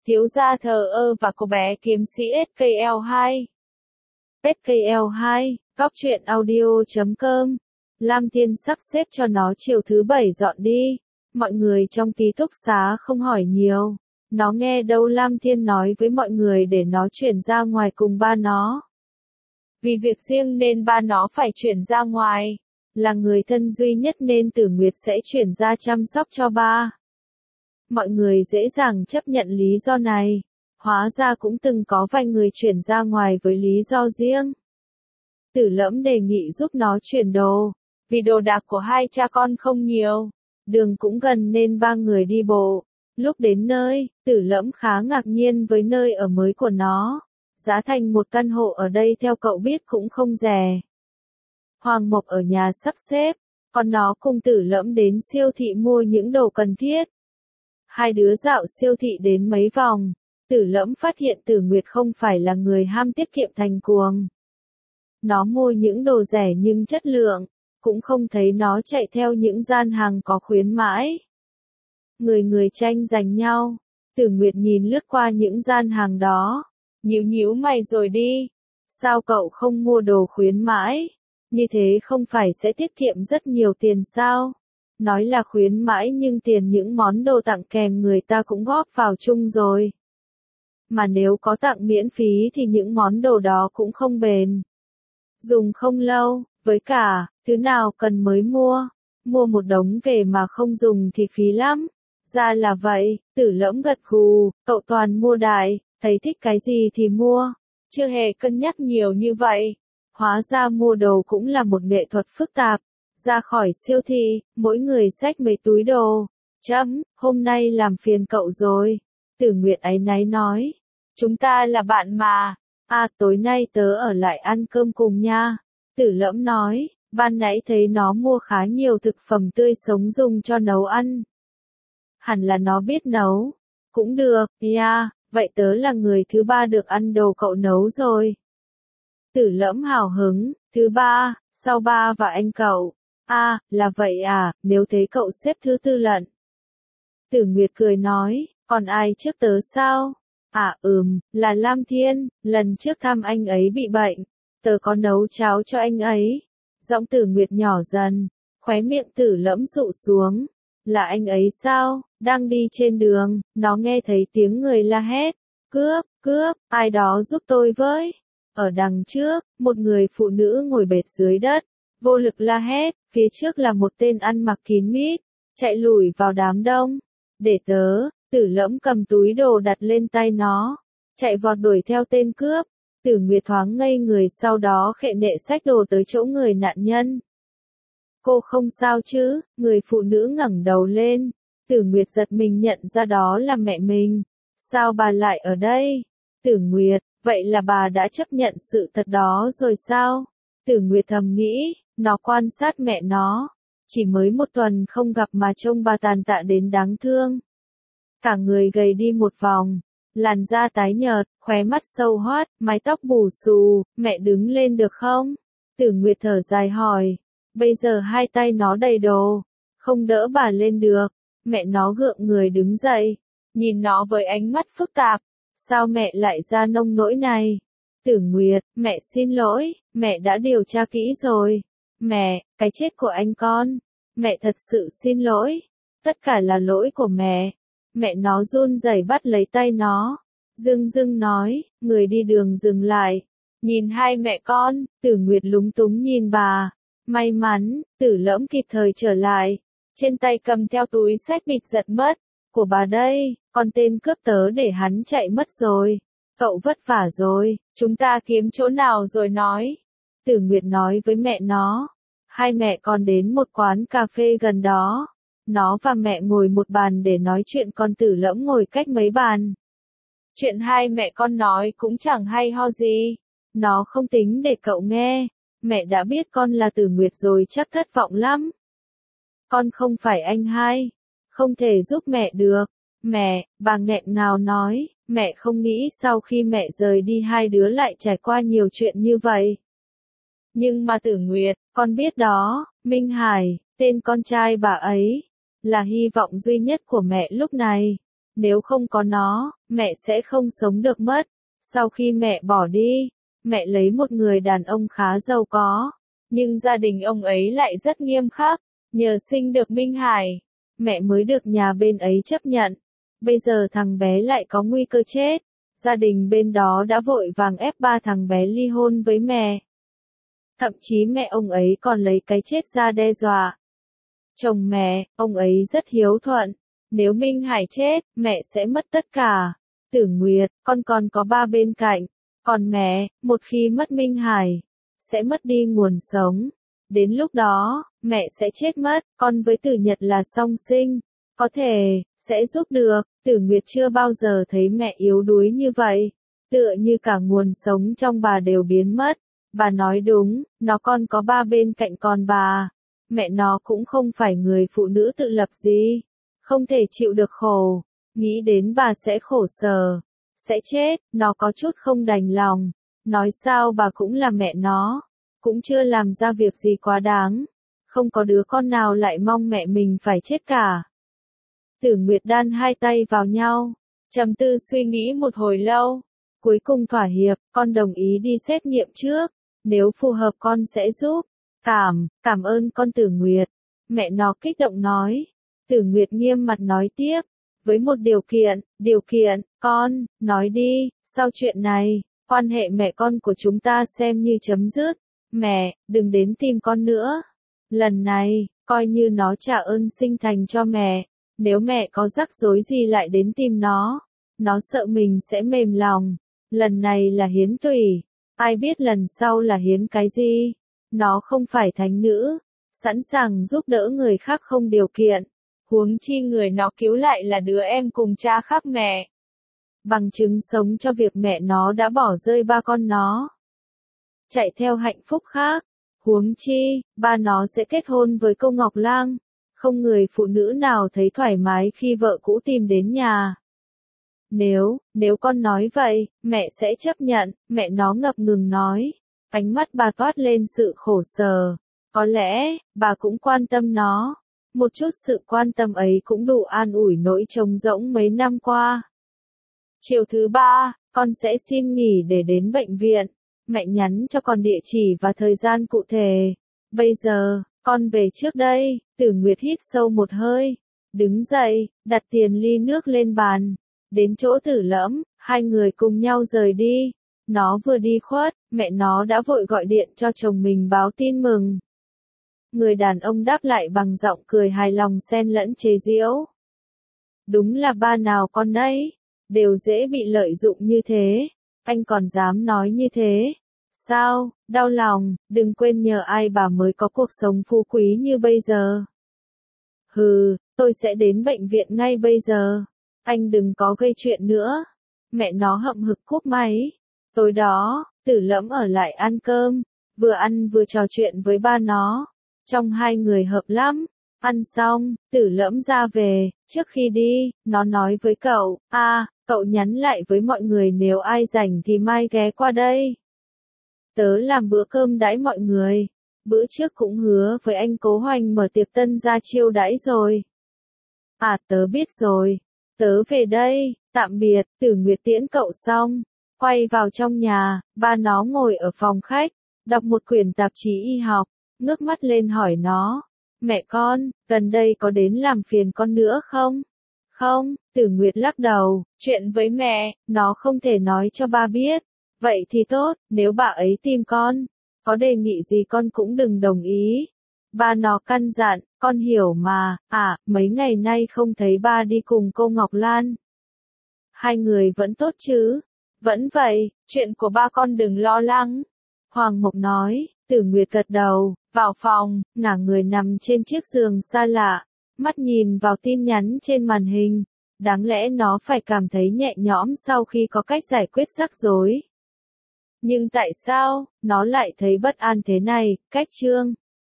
thiếu gia thờ ơ và cô bé kiếm sĩ SKL2. SKL2, góc truyện audio.com. Lam Thiên sắp xếp cho nó chiều thứ bảy dọn đi. Mọi người trong ký túc xá không hỏi nhiều. Nó nghe đâu Lam Thiên nói với mọi người để nó chuyển ra ngoài cùng ba nó. Vì việc riêng nên ba nó phải chuyển ra ngoài. Là người thân duy nhất nên Tử Nguyệt sẽ chuyển ra chăm sóc cho ba. Mọi người dễ dàng chấp nhận lý do này. Hóa ra cũng từng có vài người chuyển ra ngoài với lý do riêng. Tử Lẫm đề nghị giúp nó chuyển đồ. Vì đồ đạc của hai cha con không nhiều. Đường cũng gần nên ba người đi bộ. Lúc đến nơi, Tử Lẫm khá ngạc nhiên với nơi ở mới của nó. Giá thành một căn hộ ở đây theo cậu biết cũng không rẻ. Hoàng Mộc ở nhà sắp xếp, còn nó cùng Tử Lẫm đến siêu thị mua những đồ cần thiết. Hai đứa dạo siêu thị đến mấy vòng, Tử Lẫm phát hiện Tử Nguyệt không phải là người ham tiết kiệm thành cuồng. Nó mua những đồ rẻ nhưng chất lượng, cũng không thấy nó chạy theo những gian hàng có khuyến mãi. Người người tranh giành nhau, Tử Nguyệt nhìn lướt qua những gian hàng đó, nhíu mày rồi đi. Sao cậu không mua đồ khuyến mãi? Như thế không phải sẽ tiết kiệm rất nhiều tiền sao? Nói là khuyến mãi nhưng tiền những món đồ tặng kèm người ta cũng góp vào chung rồi. Mà nếu có tặng miễn phí thì những món đồ đó cũng không bền. Dùng không lâu, với cả, thứ nào cần mới mua. Mua một đống về mà không dùng thì phí lắm. Ra là vậy, Tử Lẫm gật gù, cậu toàn mua đại, thấy thích cái gì thì mua. Chưa hề cân nhắc nhiều như vậy. Hóa ra mua đồ cũng là một nghệ thuật phức tạp. Ra khỏi siêu thị, mỗi người xách mấy túi đồ. Hôm nay làm phiền cậu rồi. Tử Nguyệt áy náy nói. Chúng ta là bạn mà. Tối nay tớ ở lại ăn cơm cùng nha. Tử Lẫm nói, ban nãy thấy nó mua khá nhiều thực phẩm tươi sống dùng cho nấu ăn. Hẳn là nó biết nấu. Cũng được, vậy tớ là người thứ ba được ăn đồ cậu nấu rồi. Tử Lẫm hào hứng, thứ ba, sau ba và anh cậu. Là vậy à, nếu thế cậu xếp thứ tư lận. Tử Nguyệt cười nói, còn ai trước tớ sao? Là Lam Thiên, lần trước thăm anh ấy bị bệnh. Tớ có nấu cháo cho anh ấy. Giọng Tử Nguyệt nhỏ dần, khóe miệng Tử Lẫm dụ xuống. Là anh ấy sao? Đang đi trên đường, nó nghe thấy tiếng người la hét. Cướp, ai đó giúp tôi với. Ở đằng trước, một người phụ nữ ngồi bệt dưới đất, vô lực la hét, phía trước là một tên ăn mặc kín mít, chạy lủi vào đám đông. Để tớ, Tử Lẫm cầm túi đồ đặt lên tay nó, chạy vọt đuổi theo tên cướp. Tử Nguyệt thoáng ngây người sau đó khệ nệ xách đồ tới chỗ người nạn nhân. Cô không sao chứ? Người phụ nữ ngẩng đầu lên. Tử Nguyệt giật mình nhận ra đó là mẹ mình. Sao bà lại ở đây? Tử Nguyệt, vậy là bà đã chấp nhận sự thật đó rồi sao? Tử Nguyệt thầm nghĩ, nó quan sát mẹ nó. Chỉ mới một tuần không gặp mà trông bà tàn tạ đến đáng thương. Cả người gầy đi một vòng. Làn da tái nhợt, khóe mắt sâu hoắt, mái tóc bù xù, mẹ đứng lên được không? Tử Nguyệt thở dài hỏi. Bây giờ hai tay nó đầy đồ, không đỡ bà lên được. Mẹ nó gượng người đứng dậy, nhìn nó với ánh mắt phức tạp. Sao mẹ lại ra nông nỗi này? Tử Nguyệt, mẹ xin lỗi, mẹ đã điều tra kỹ rồi. Mẹ, cái chết của anh con. Mẹ thật sự xin lỗi. Tất cả là lỗi của mẹ. Mẹ nó run rẩy bắt lấy tay nó. Dưng nói, người đi đường dừng lại. Nhìn hai mẹ con, Tử Nguyệt lúng túng nhìn bà. May mắn, Tử Lẫm kịp thời trở lại. Trên tay cầm theo túi xách bịch giật mất. Của bà đây, còn tên cướp tớ để hắn chạy mất rồi. Cậu vất vả rồi, chúng ta kiếm chỗ nào rồi nói. Tử Nguyệt nói với mẹ nó. Hai mẹ con đến một quán cà phê gần đó. Nó và mẹ ngồi một bàn để nói chuyện còn Tử Lẫm ngồi cách mấy bàn. Chuyện hai mẹ con nói cũng chẳng hay ho gì. Nó không tính để cậu nghe. Mẹ đã biết con là Tử Nguyệt rồi chắc thất vọng lắm. Con không phải anh hai. Không thể giúp mẹ được. Mẹ, bà nghẹn ngào nói, mẹ không nghĩ sau khi mẹ rời đi hai đứa lại trải qua nhiều chuyện như vậy. Nhưng mà Tử Nguyệt, con biết đó, Minh Hải, tên con trai bà ấy, là hy vọng duy nhất của mẹ lúc này. Nếu không có nó, mẹ sẽ không sống được mất. Sau khi mẹ bỏ đi, mẹ lấy một người đàn ông khá giàu có, nhưng gia đình ông ấy lại rất nghiêm khắc. Nhờ sinh được Minh Hải, mẹ mới được nhà bên ấy chấp nhận. Bây giờ thằng bé lại có nguy cơ chết. Gia đình bên đó đã vội vàng ép ba thằng bé ly hôn với mẹ. Thậm chí mẹ ông ấy còn lấy cái chết ra đe dọa. Chồng mẹ, ông ấy rất hiếu thuận. Nếu Minh Hải chết, mẹ sẽ mất tất cả. Tử Nguyệt, con còn có ba bên cạnh. Còn mẹ, một khi mất Minh Hải, sẽ mất đi nguồn sống. Đến lúc đó, mẹ sẽ chết mất, con với Tử Nhật là song sinh. Có thể, sẽ giúp được. Tử Nguyệt chưa bao giờ thấy mẹ yếu đuối như vậy. Tựa như cả nguồn sống trong bà đều biến mất. Bà nói đúng, nó còn có ba bên cạnh con bà. Mẹ nó cũng không phải người phụ nữ tự lập gì. Không thể chịu được khổ. Nghĩ đến bà sẽ khổ sở. Sẽ chết, nó có chút không đành lòng. Nói sao bà cũng là mẹ nó. Cũng chưa làm ra việc gì quá đáng. Không có đứa con nào lại mong mẹ mình phải chết cả. Tử Nguyệt đan hai tay vào nhau. Trầm tư suy nghĩ một hồi lâu. Cuối cùng thỏa hiệp, con đồng ý đi xét nghiệm trước. Nếu phù hợp con sẽ giúp. Cảm ơn con Tử Nguyệt. Mẹ nó kích động nói. Tử Nguyệt nghiêm mặt nói tiếp. Với một điều kiện, con, nói đi, sau chuyện này, quan hệ mẹ con của chúng ta xem như chấm dứt. Mẹ, đừng đến tìm con nữa. Lần này, coi như nó trả ơn sinh thành cho mẹ. Nếu mẹ có rắc rối gì lại đến tìm nó sợ mình sẽ mềm lòng. Lần này là hiến tủy, ai biết lần sau là hiến cái gì. Nó không phải thánh nữ, sẵn sàng giúp đỡ người khác không điều kiện. Huống chi người nó cứu lại là đứa em cùng cha khác mẹ. Bằng chứng sống cho việc mẹ nó đã bỏ rơi ba con nó. Chạy theo hạnh phúc khác. Huống chi, ba nó sẽ kết hôn với cô Ngọc Lang. Không người phụ nữ nào thấy thoải mái khi vợ cũ tìm đến nhà. Nếu con nói vậy, mẹ sẽ chấp nhận, mẹ nó ngập ngừng nói. Ánh mắt bà toát lên sự khổ sở. Có lẽ, bà cũng quan tâm nó. Một chút sự quan tâm ấy cũng đủ an ủi nỗi trống rỗng mấy năm qua. Chiều thứ 3, con sẽ xin nghỉ để đến bệnh viện. Mẹ nhắn cho con địa chỉ và thời gian cụ thể. Bây giờ, con về trước đây. Tử Nguyệt hít sâu một hơi. Đứng dậy, đặt tiền ly nước lên bàn. Đến chỗ Tử Lẫm, hai người cùng nhau rời đi. Nó vừa đi khuất, mẹ nó đã vội gọi điện cho chồng mình báo tin mừng. Người đàn ông đáp lại bằng giọng cười hài lòng xen lẫn chế giễu. Đúng là ba nào con ấy, đều dễ bị lợi dụng như thế. Anh còn dám nói như thế. Sao, đau lòng, đừng quên nhờ ai bà mới có cuộc sống phú quý như bây giờ. Hừ, tôi sẽ đến bệnh viện ngay bây giờ. Anh đừng có gây chuyện nữa. Mẹ nó hậm hực cúp máy. Tối đó, Tử Lẫm ở lại ăn cơm. Vừa ăn vừa trò chuyện với ba nó. Trong hai người hợp lắm. Ăn xong, Tử Lẫm ra về. Trước khi đi, nó nói với cậu, cậu nhắn lại với mọi người nếu ai rảnh thì mai ghé qua đây. Tớ làm bữa cơm đãi mọi người. Bữa trước cũng hứa với anh Cố Hoành mở tiệc tân gia chiêu đãi rồi. Tớ biết rồi. Tớ về đây, tạm biệt. Tử Nguyệt tiễn cậu xong. Quay vào trong nhà, ba nó ngồi ở phòng khách, đọc một quyển tạp chí y học, ngước mắt lên hỏi nó. Mẹ con, gần đây có đến làm phiền con nữa không? Không, Tử Nguyệt lắc đầu, chuyện với mẹ, nó không thể nói cho ba biết. Vậy thì tốt, nếu bà ấy tìm con, có đề nghị gì con cũng đừng đồng ý. Ba nó căn dặn, con hiểu mà, mấy ngày nay không thấy ba đi cùng cô Ngọc Lan. Hai người vẫn tốt chứ? Vẫn vậy, chuyện của ba con đừng lo lắng. Hoàng Mộc nói. Tử Nguyệt gật đầu, vào phòng, ngả người nằm trên chiếc giường xa lạ, mắt nhìn vào tin nhắn trên màn hình. Đáng lẽ nó phải cảm thấy nhẹ nhõm sau khi có cách giải quyết rắc rối. Nhưng tại sao, nó lại thấy bất an thế này? Cách chương